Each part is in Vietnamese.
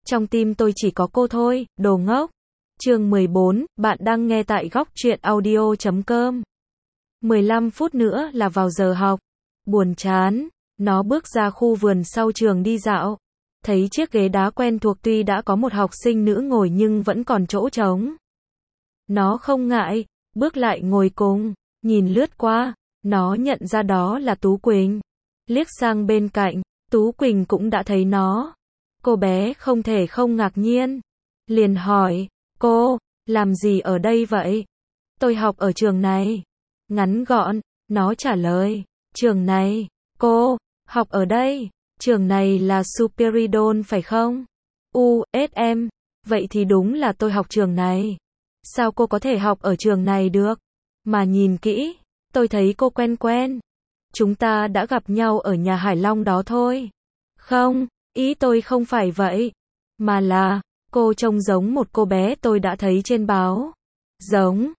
Trong tim tôi chỉ có cô thôi, đồ ngốc. Chương 14, bạn đang nghe tại góc truyện audio.com. 15 phút nữa là vào giờ học. Buồn chán, nó bước ra khu vườn sau trường đi dạo. Thấy chiếc ghế đá quen thuộc tuy đã có một học sinh nữ ngồi nhưng vẫn còn chỗ trống. Nó không ngại, bước lại ngồi cùng, nhìn lướt qua, nó nhận ra đó là Tú Quỳnh. Liếc sang bên cạnh, Tú Quỳnh cũng đã thấy nó. Cô bé không thể không ngạc nhiên. Liền hỏi, cô, làm gì ở đây vậy? Tôi học ở trường này. Ngắn gọn, nó trả lời, trường này, cô, học ở đây, trường này là Superidon phải không? SM, vậy thì đúng là tôi học trường này. Sao cô có thể học ở trường này được? Mà nhìn kỹ, tôi thấy cô quen quen. Chúng ta đã gặp nhau ở nhà Hải Long đó thôi. Không, ý tôi không phải vậy. Mà là, cô trông giống một cô bé tôi đã thấy trên báo. Giống,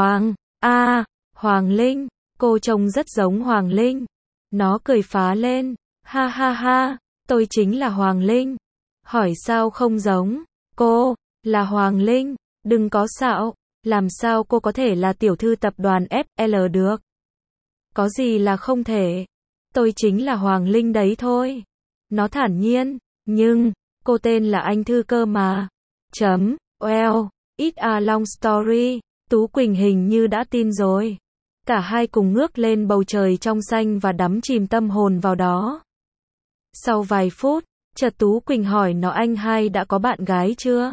Hoàng Linh, cô trông rất giống Hoàng Linh. Nó cười phá lên, ha ha ha, tôi chính là Hoàng Linh. Hỏi sao không giống, cô, là Hoàng Linh, đừng có xạo, làm sao cô có thể là tiểu thư tập đoàn FL được? Có gì là không thể, tôi chính là Hoàng Linh đấy thôi. Nó thản nhiên, nhưng, cô tên là Anh Thư cơ mà. Well, it's a long story, Tú Quỳnh hình như đã tin rồi. Cả hai cùng ngước lên bầu trời trong xanh và đắm chìm tâm hồn vào đó. Sau vài phút, chợt Tú Quỳnh hỏi nó anh hai đã có bạn gái chưa?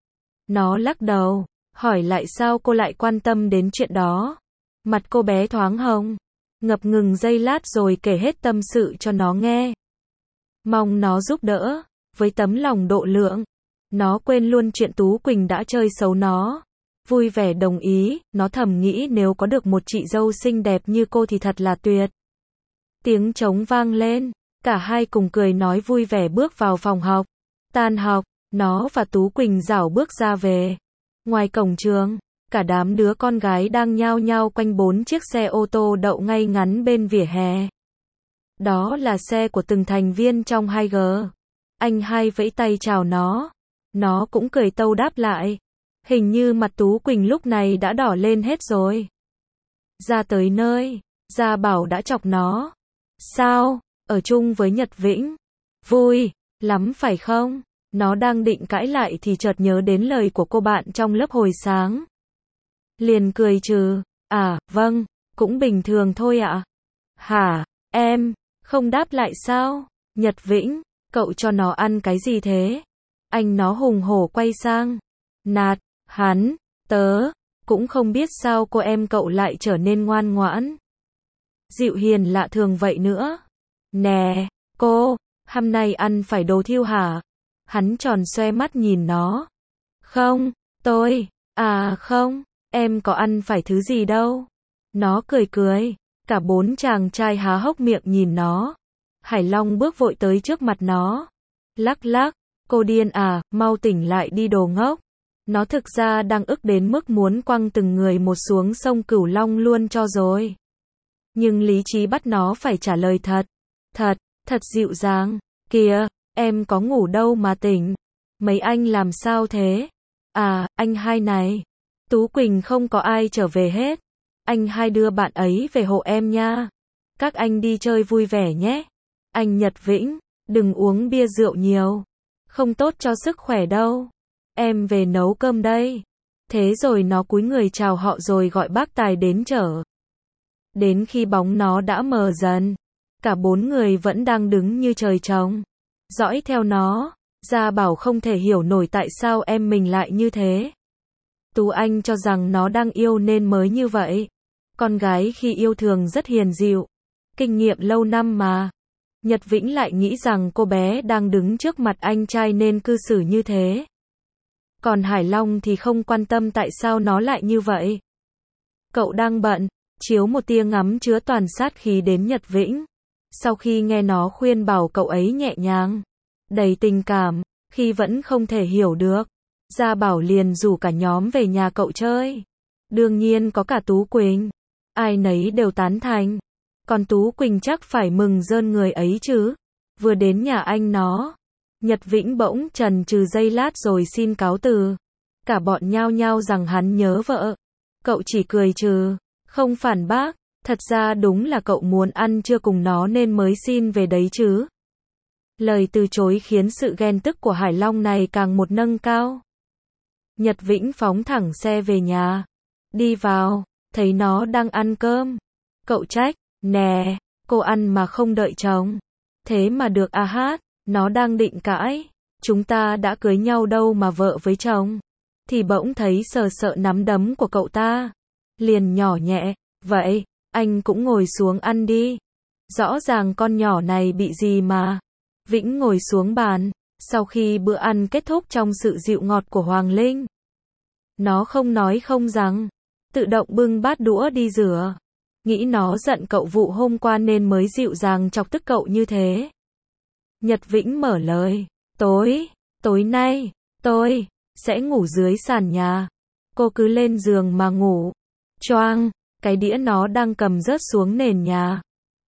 Nó lắc đầu, hỏi lại sao cô lại quan tâm đến chuyện đó. Mặt cô bé thoáng hồng, ngập ngừng giây lát rồi kể hết tâm sự cho nó nghe. Mong nó giúp đỡ, với tấm lòng độ lượng. Nó quên luôn chuyện Tú Quỳnh đã chơi xấu nó. Vui vẻ đồng ý, nó thầm nghĩ nếu có được một chị dâu xinh đẹp như cô thì thật là tuyệt. Tiếng trống vang lên, cả hai cùng cười nói vui vẻ bước vào phòng học. Tan học, nó và Tú Quỳnh rảo bước ra về. Ngoài cổng trường, cả đám đứa con gái đang nhao nhao quanh 4 chiếc xe ô tô đậu ngay ngắn bên vỉa hè. Đó là xe của từng thành viên trong 2G. Anh hai vẫy tay chào nó cũng cười tâu đáp lại. Hình như mặt Tú Quỳnh lúc này đã đỏ lên hết rồi. Ra tới nơi, Gia Bảo đã chọc nó. Sao, ở chung với Nhật Vĩnh? Vui lắm phải không? Nó đang định cãi lại thì chợt nhớ đến lời của cô bạn trong lớp hồi sáng. Liền cười trừ, vâng, cũng bình thường thôi ạ. Hả, em, không đáp lại sao? Nhật Vĩnh, cậu cho nó ăn cái gì thế? Anh nó hùng hổ quay sang. Nạt, hắn, tớ, cũng không biết sao cô em cậu lại trở nên ngoan ngoãn. Dịu hiền lạ thường vậy nữa. Nè, cô, hôm nay ăn phải đồ thiêu hả? Hắn tròn xoe mắt nhìn nó. Không, tôi, không, em có ăn phải thứ gì đâu. Nó cười cười, cả 4 chàng trai há hốc miệng nhìn nó. Hải Long bước vội tới trước mặt nó. Lắc lắc, cô điên à, mau tỉnh lại đi đồ ngốc. Nó thực ra đang ức đến mức muốn quăng từng người một xuống sông Cửu Long luôn cho rồi. Nhưng lý trí bắt nó phải trả lời thật dịu dàng. Kìa, em có ngủ đâu mà tỉnh. Mấy anh làm sao thế? Anh hai này. Tú Quỳnh không có ai trở về hết. Anh hai đưa bạn ấy về hộ em nha. Các anh đi chơi vui vẻ nhé. Anh Nhật Vĩnh, đừng uống bia rượu nhiều. Không tốt cho sức khỏe đâu. Em về nấu cơm đây. Thế rồi nó cúi người chào họ rồi gọi bác tài đến chở. Đến khi bóng nó đã mờ dần, cả 4 người vẫn đang đứng như trời trồng, dõi theo nó. Gia Bảo không thể hiểu nổi tại sao em mình lại như thế. Tú Anh cho rằng nó đang yêu nên mới như vậy. Con gái khi yêu thường rất hiền dịu, kinh nghiệm lâu năm mà. Nhật Vĩnh lại nghĩ rằng cô bé đang đứng trước mặt anh trai nên cư xử như thế. Còn Hải Long thì không quan tâm tại sao nó lại như vậy. Cậu đang bận, chiếu một tia ngắm chứa toàn sát khí đến Nhật Vĩnh. Sau khi nghe nó khuyên bảo cậu ấy nhẹ nhàng, đầy tình cảm, khi vẫn không thể hiểu được, Gia Bảo liền rủ cả nhóm về nhà cậu chơi. Đương nhiên có cả Tú Quỳnh. Ai nấy đều tán thành. Còn Tú Quỳnh chắc phải mừng rơn người ấy chứ. Vừa đến nhà anh nó, Nhật Vĩnh bỗng chần chừ giây lát rồi xin cáo từ. Cả bọn nhao nhao rằng hắn nhớ vợ. Cậu chỉ cười trừ, không phản bác. Thật ra đúng là cậu muốn ăn trưa cùng nó nên mới xin về đấy chứ. Lời từ chối khiến sự ghen tức của Hải Long này càng một nâng cao. Nhật Vĩnh phóng thẳng xe về nhà. Đi vào, thấy nó đang ăn cơm. Cậu trách, nè, cô ăn mà không đợi chồng. Thế mà được à hát, nó đang định cãi. Chúng ta đã cưới nhau đâu mà vợ với chồng. Thì bỗng thấy sờ sợ nắm đấm của cậu ta. Liền nhỏ nhẹ, vậy, anh cũng ngồi xuống ăn đi. Rõ ràng con nhỏ này bị gì mà. Vĩnh ngồi xuống bàn, sau khi bữa ăn kết thúc trong sự dịu ngọt của Hoàng Linh. Nó không nói không rằng, tự động bưng bát đũa đi rửa. Nghĩ nó giận cậu vụ hôm qua nên mới dịu dàng chọc tức cậu như thế. Nhật Vĩnh mở lời, tối nay, tôi sẽ ngủ dưới sàn nhà. Cô cứ lên giường mà ngủ. Choang, cái đĩa nó đang cầm rớt xuống nền nhà.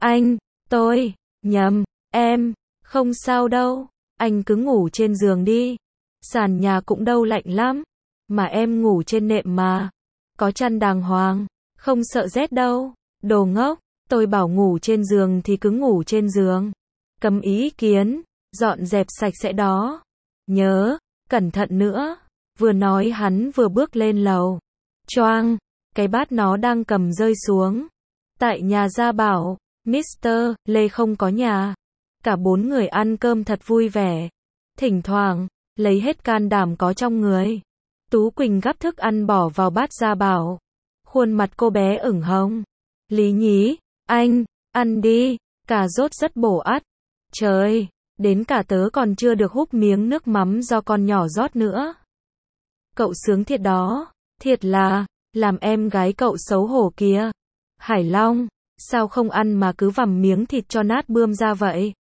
Tôi, nhầm, em, không sao đâu, anh cứ ngủ trên giường đi. Sàn nhà cũng đâu lạnh lắm, mà em ngủ trên nệm mà. Có chăn đàng hoàng, không sợ rét đâu. Đồ ngốc, tôi bảo ngủ trên giường thì cứ ngủ trên giường. Cấm ý kiến, dọn dẹp sạch sẽ đó. Nhớ, cẩn thận nữa. Vừa nói hắn vừa bước lên lầu. Choang, cái bát nó đang cầm rơi xuống. Tại nhà Gia Bảo, Mr. Lê không có nhà. Cả bốn người ăn cơm thật vui vẻ. Thỉnh thoảng, lấy hết can đảm có trong người. Tú Quỳnh gắp thức ăn bỏ vào bát Gia Bảo. Khuôn mặt cô bé ửng hồng. Lý nhí, anh, ăn đi, cà rốt rất bổ ắt. Trời, đến cả tớ còn chưa được húp miếng nước mắm do con nhỏ rót nữa. Cậu sướng thiệt đó, thiệt là, làm em gái cậu xấu hổ kìa. Hải Long, sao không ăn mà cứ vằm miếng thịt cho nát bươm ra vậy?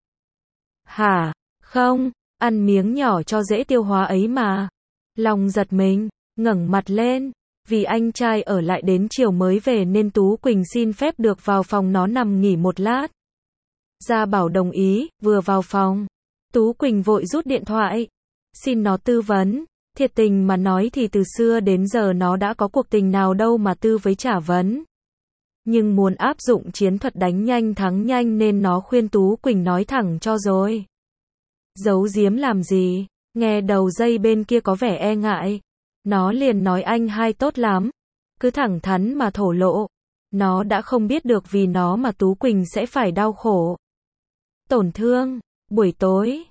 Hả, không, ăn miếng nhỏ cho dễ tiêu hóa ấy mà. Long giật mình, ngẩng mặt lên, vì anh trai ở lại đến chiều mới về nên Tú Quỳnh xin phép được vào phòng nó nằm nghỉ một lát. Gia Bảo đồng ý, vừa vào phòng. Tú Quỳnh vội rút điện thoại. Xin nó tư vấn. Thiệt tình mà nói thì từ xưa đến giờ nó đã có cuộc tình nào đâu mà tư với trả vấn. Nhưng muốn áp dụng chiến thuật đánh nhanh thắng nhanh nên nó khuyên Tú Quỳnh nói thẳng cho rồi. Giấu giếm làm gì, nghe đầu dây bên kia có vẻ e ngại. Nó liền nói anh hai tốt lắm. Cứ thẳng thắn mà thổ lộ. Nó đã không biết được vì nó mà Tú Quỳnh sẽ phải đau khổ. Tổn thương, buổi tối,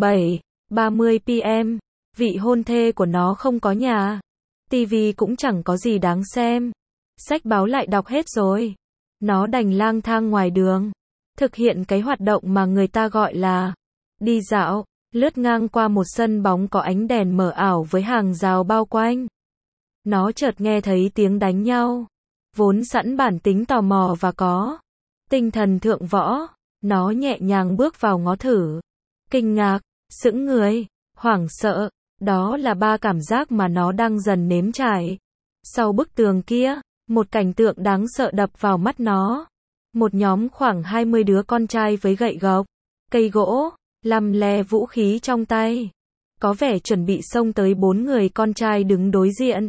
7:30 PM, vị hôn thê của nó không có nhà. TV cũng chẳng có gì đáng xem. Sách báo lại đọc hết rồi. Nó đành lang thang ngoài đường. Thực hiện cái hoạt động mà người ta gọi là đi dạo, lướt ngang qua một sân bóng có ánh đèn mờ ảo với hàng rào bao quanh. Nó chợt nghe thấy tiếng đánh nhau. Vốn sẵn bản tính tò mò và có tinh thần thượng võ, nó nhẹ nhàng bước vào ngó thử. Kinh ngạc, sững người, hoảng sợ, đó là ba cảm giác mà nó đang dần nếm trải. Sau bức tường kia, một cảnh tượng đáng sợ đập vào mắt nó. Một nhóm khoảng 20 đứa con trai với gậy gộc, cây gỗ, lăm le vũ khí trong tay. Có vẻ chuẩn bị xông tới bốn người con trai đứng đối diện.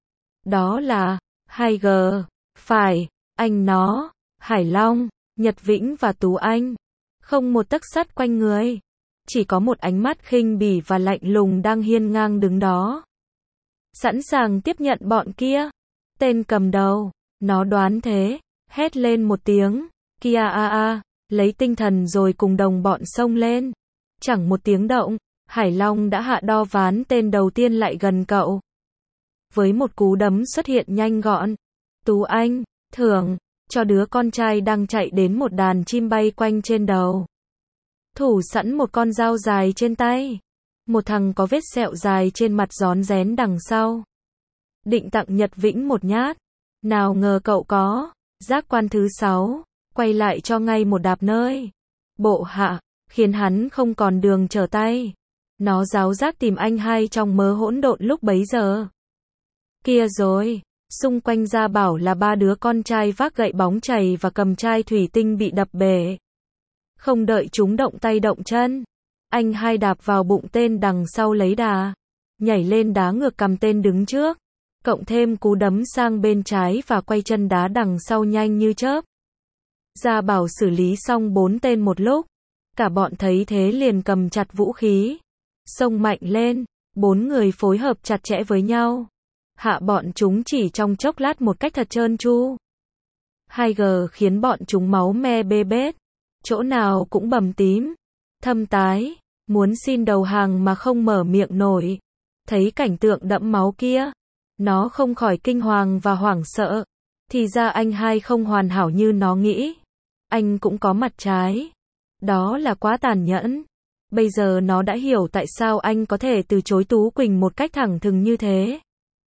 Đó là 2G, phải, anh nó, Hải Long, Nhật Vĩnh và Tú Anh. Không một tấc sắt quanh người. Chỉ có một ánh mắt khinh bỉ và lạnh lùng đang hiên ngang đứng đó. Sẵn sàng tiếp nhận bọn kia. Tên cầm đầu, nó đoán thế, hét lên một tiếng, kia lấy tinh thần rồi cùng đồng bọn xông lên. Chẳng một tiếng động, Hải Long đã hạ đo ván tên đầu tiên lại gần cậu. Với một cú đấm xuất hiện nhanh gọn, Tú Anh, thưởng, cho đứa con trai đang chạy đến một đàn chim bay quanh trên đầu. Thủ sẵn một con dao dài trên tay. Một thằng có vết sẹo dài trên mặt rón rén đằng sau. Định tặng Nhật Vĩnh một nhát. Nào ngờ cậu có giác quan thứ 6, quay lại cho ngay một đạp nơi bộ hạ, khiến hắn không còn đường trở tay. Nó giáo giác tìm anh hai trong mớ hỗn độn lúc bấy giờ. Kia rồi, xung quanh Gia Bảo là ba đứa con trai vác gậy bóng chày và cầm chai thủy tinh bị đập bể. Không đợi chúng động tay động chân, Anh hai đạp vào bụng tên đằng sau lấy đà, nhảy lên đá ngược cằm tên đứng trước, cộng thêm cú đấm sang bên trái và quay chân đá đằng sau nhanh như chớp. Gia Bảo xử lý xong 4 tên một lúc, cả bọn thấy thế liền cầm chặt vũ khí, xông mạnh lên, 4 người phối hợp chặt chẽ với nhau, hạ bọn chúng chỉ trong chốc lát một cách thật trơn tru. 2G khiến bọn chúng máu me bê bết, chỗ nào cũng bầm tím, thâm tái, muốn xin đầu hàng mà không mở miệng nổi. Thấy cảnh tượng đẫm máu kia, nó không khỏi kinh hoàng và hoảng sợ. Thì ra anh hai không hoàn hảo như nó nghĩ. Anh cũng có mặt trái. Đó là quá tàn nhẫn. Bây giờ nó đã hiểu tại sao anh có thể từ chối Tú Quỳnh một cách thẳng thừng như thế.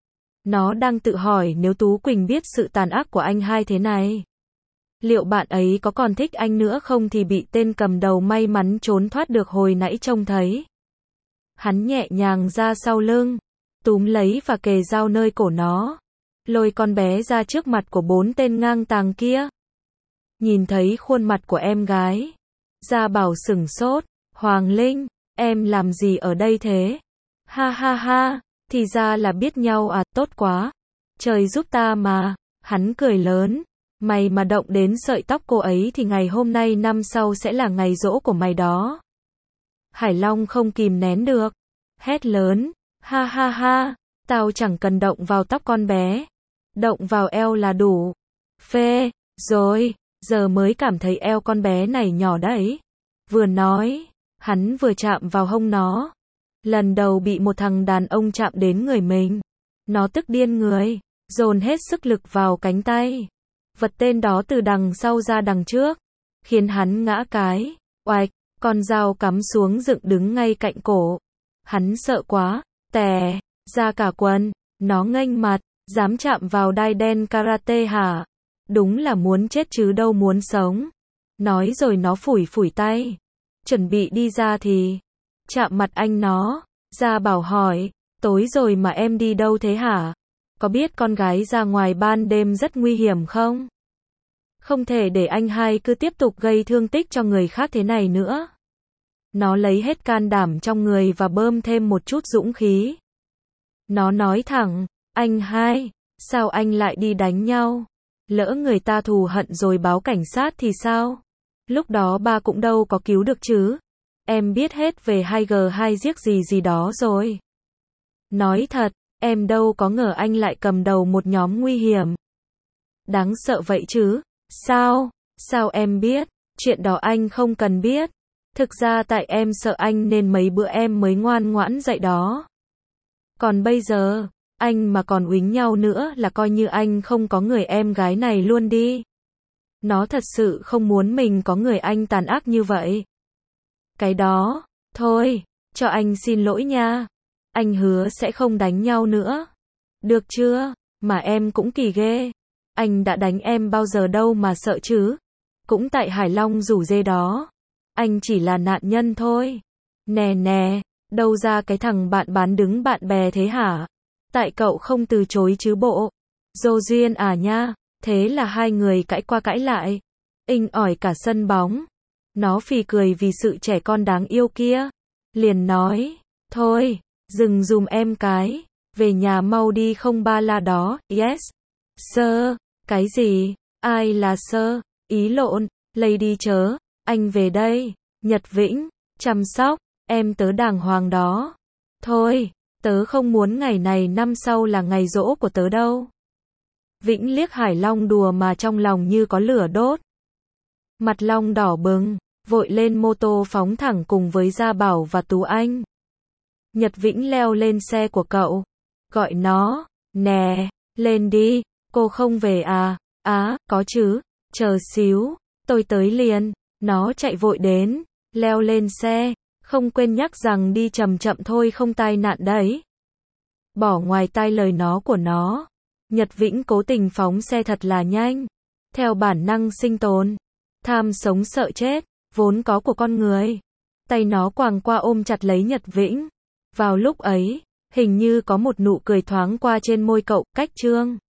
Nó đang tự hỏi nếu Tú Quỳnh biết sự tàn ác của anh hai thế này, liệu bạn ấy có còn thích anh nữa không thì bị tên cầm đầu may mắn trốn thoát được hồi nãy trông thấy. Hắn nhẹ nhàng ra sau lưng, túm lấy và kề dao nơi cổ nó, lôi con bé ra trước mặt của 4 tên ngang tàng kia. Nhìn thấy khuôn mặt của em gái, Gia Bảo sửng sốt, Hoàng Linh, em làm gì ở đây thế? Ha ha ha, thì ra là biết nhau à, tốt quá. Trời giúp ta mà, hắn cười lớn. Mày mà động đến sợi tóc cô ấy thì ngày hôm nay năm sau sẽ là ngày giỗ của mày đó. Hải Long không kìm nén được, hét lớn, ha ha ha, tao chẳng cần động vào tóc con bé, động vào eo là đủ. Phê, rồi, giờ mới cảm thấy eo con bé này nhỏ đấy. Vừa nói, hắn vừa chạm vào hông nó. Lần đầu bị một thằng đàn ông chạm đến người mình, nó tức điên người, dồn hết sức lực vào cánh tay, vật tên đó từ đằng sau ra đằng trước, khiến hắn ngã cái, oạch, con dao cắm xuống dựng đứng ngay cạnh cổ. Hắn sợ quá, tè ra cả quần, nó nghênh mặt, dám chạm vào đai đen karate hả? Đúng là muốn chết chứ đâu muốn sống. Nói rồi nó phủi phủi tay, chuẩn bị đi ra thì chạm mặt anh nó. Gia Bảo hỏi, tối rồi mà em đi đâu thế hả? Có biết con gái ra ngoài ban đêm rất nguy hiểm không? Không thể để anh hai cứ tiếp tục gây thương tích cho người khác thế này nữa. Nó lấy hết can đảm trong người và bơm thêm một chút dũng khí. Nó nói thẳng, anh hai, sao anh lại đi đánh nhau? Lỡ người ta thù hận rồi báo cảnh sát thì sao? Lúc đó ba cũng đâu có cứu được chứ. Em biết hết về 2G2 giết gì đó rồi. Nói thật, em đâu có ngờ anh lại cầm đầu một nhóm nguy hiểm. Đáng sợ vậy chứ. Sao? Sao em biết? Chuyện đó anh không cần biết. Thực ra tại em sợ anh nên mấy bữa em mới ngoan ngoãn dậy đó. Còn bây giờ, anh mà còn uýnh nhau nữa là coi như anh không có người em gái này luôn đi. Nó thật sự không muốn mình có người anh tàn ác như vậy. Cái đó, thôi, cho anh xin lỗi nha. Anh hứa sẽ không đánh nhau nữa. Được chưa? Mà em cũng kỳ ghê. Anh đã đánh em bao giờ đâu mà sợ chứ. Cũng tại Hải Long rủ dê đó. Anh chỉ là nạn nhân thôi. Nè nè, đâu ra cái thằng bạn bán đứng bạn bè thế hả? Tại cậu không từ chối chứ bộ. Dô duyên à nha. Thế là hai người cãi qua cãi lại. Inh ỏi cả sân bóng. Nó phì cười vì sự trẻ con đáng yêu kia. Liền nói, thôi, dừng dùm em cái. Về nhà mau đi không ba la đó. Yes. Sir. Cái gì? Ai là sir? Ý lộn. Lady chớ. Anh về đây. Nhật Vĩnh. Chăm sóc. Em tớ đàng hoàng đó. Thôi. Tớ không muốn ngày này năm sau là ngày giỗ của tớ đâu. Vĩnh liếc Hải Long đùa mà trong lòng như có lửa đốt. Mặt Long đỏ bừng, vội lên mô tô phóng thẳng cùng với Gia Bảo và Tú Anh. Nhật Vĩnh leo lên xe của cậu, gọi nó, nè, lên đi, cô không về à? Á, có chứ, chờ xíu, tôi tới liền. Nó chạy vội đến, leo lên xe, không quên nhắc rằng đi chậm chậm thôi không tai nạn đấy. Bỏ ngoài tai lời của nó. Nhật Vĩnh cố tình phóng xe thật là nhanh. Theo bản năng sinh tồn, tham sống sợ chết, vốn có của con người. Tay nó quàng qua ôm chặt lấy Nhật Vĩnh. Vào lúc ấy, hình như có một nụ cười thoáng qua trên môi cậu, cách trương.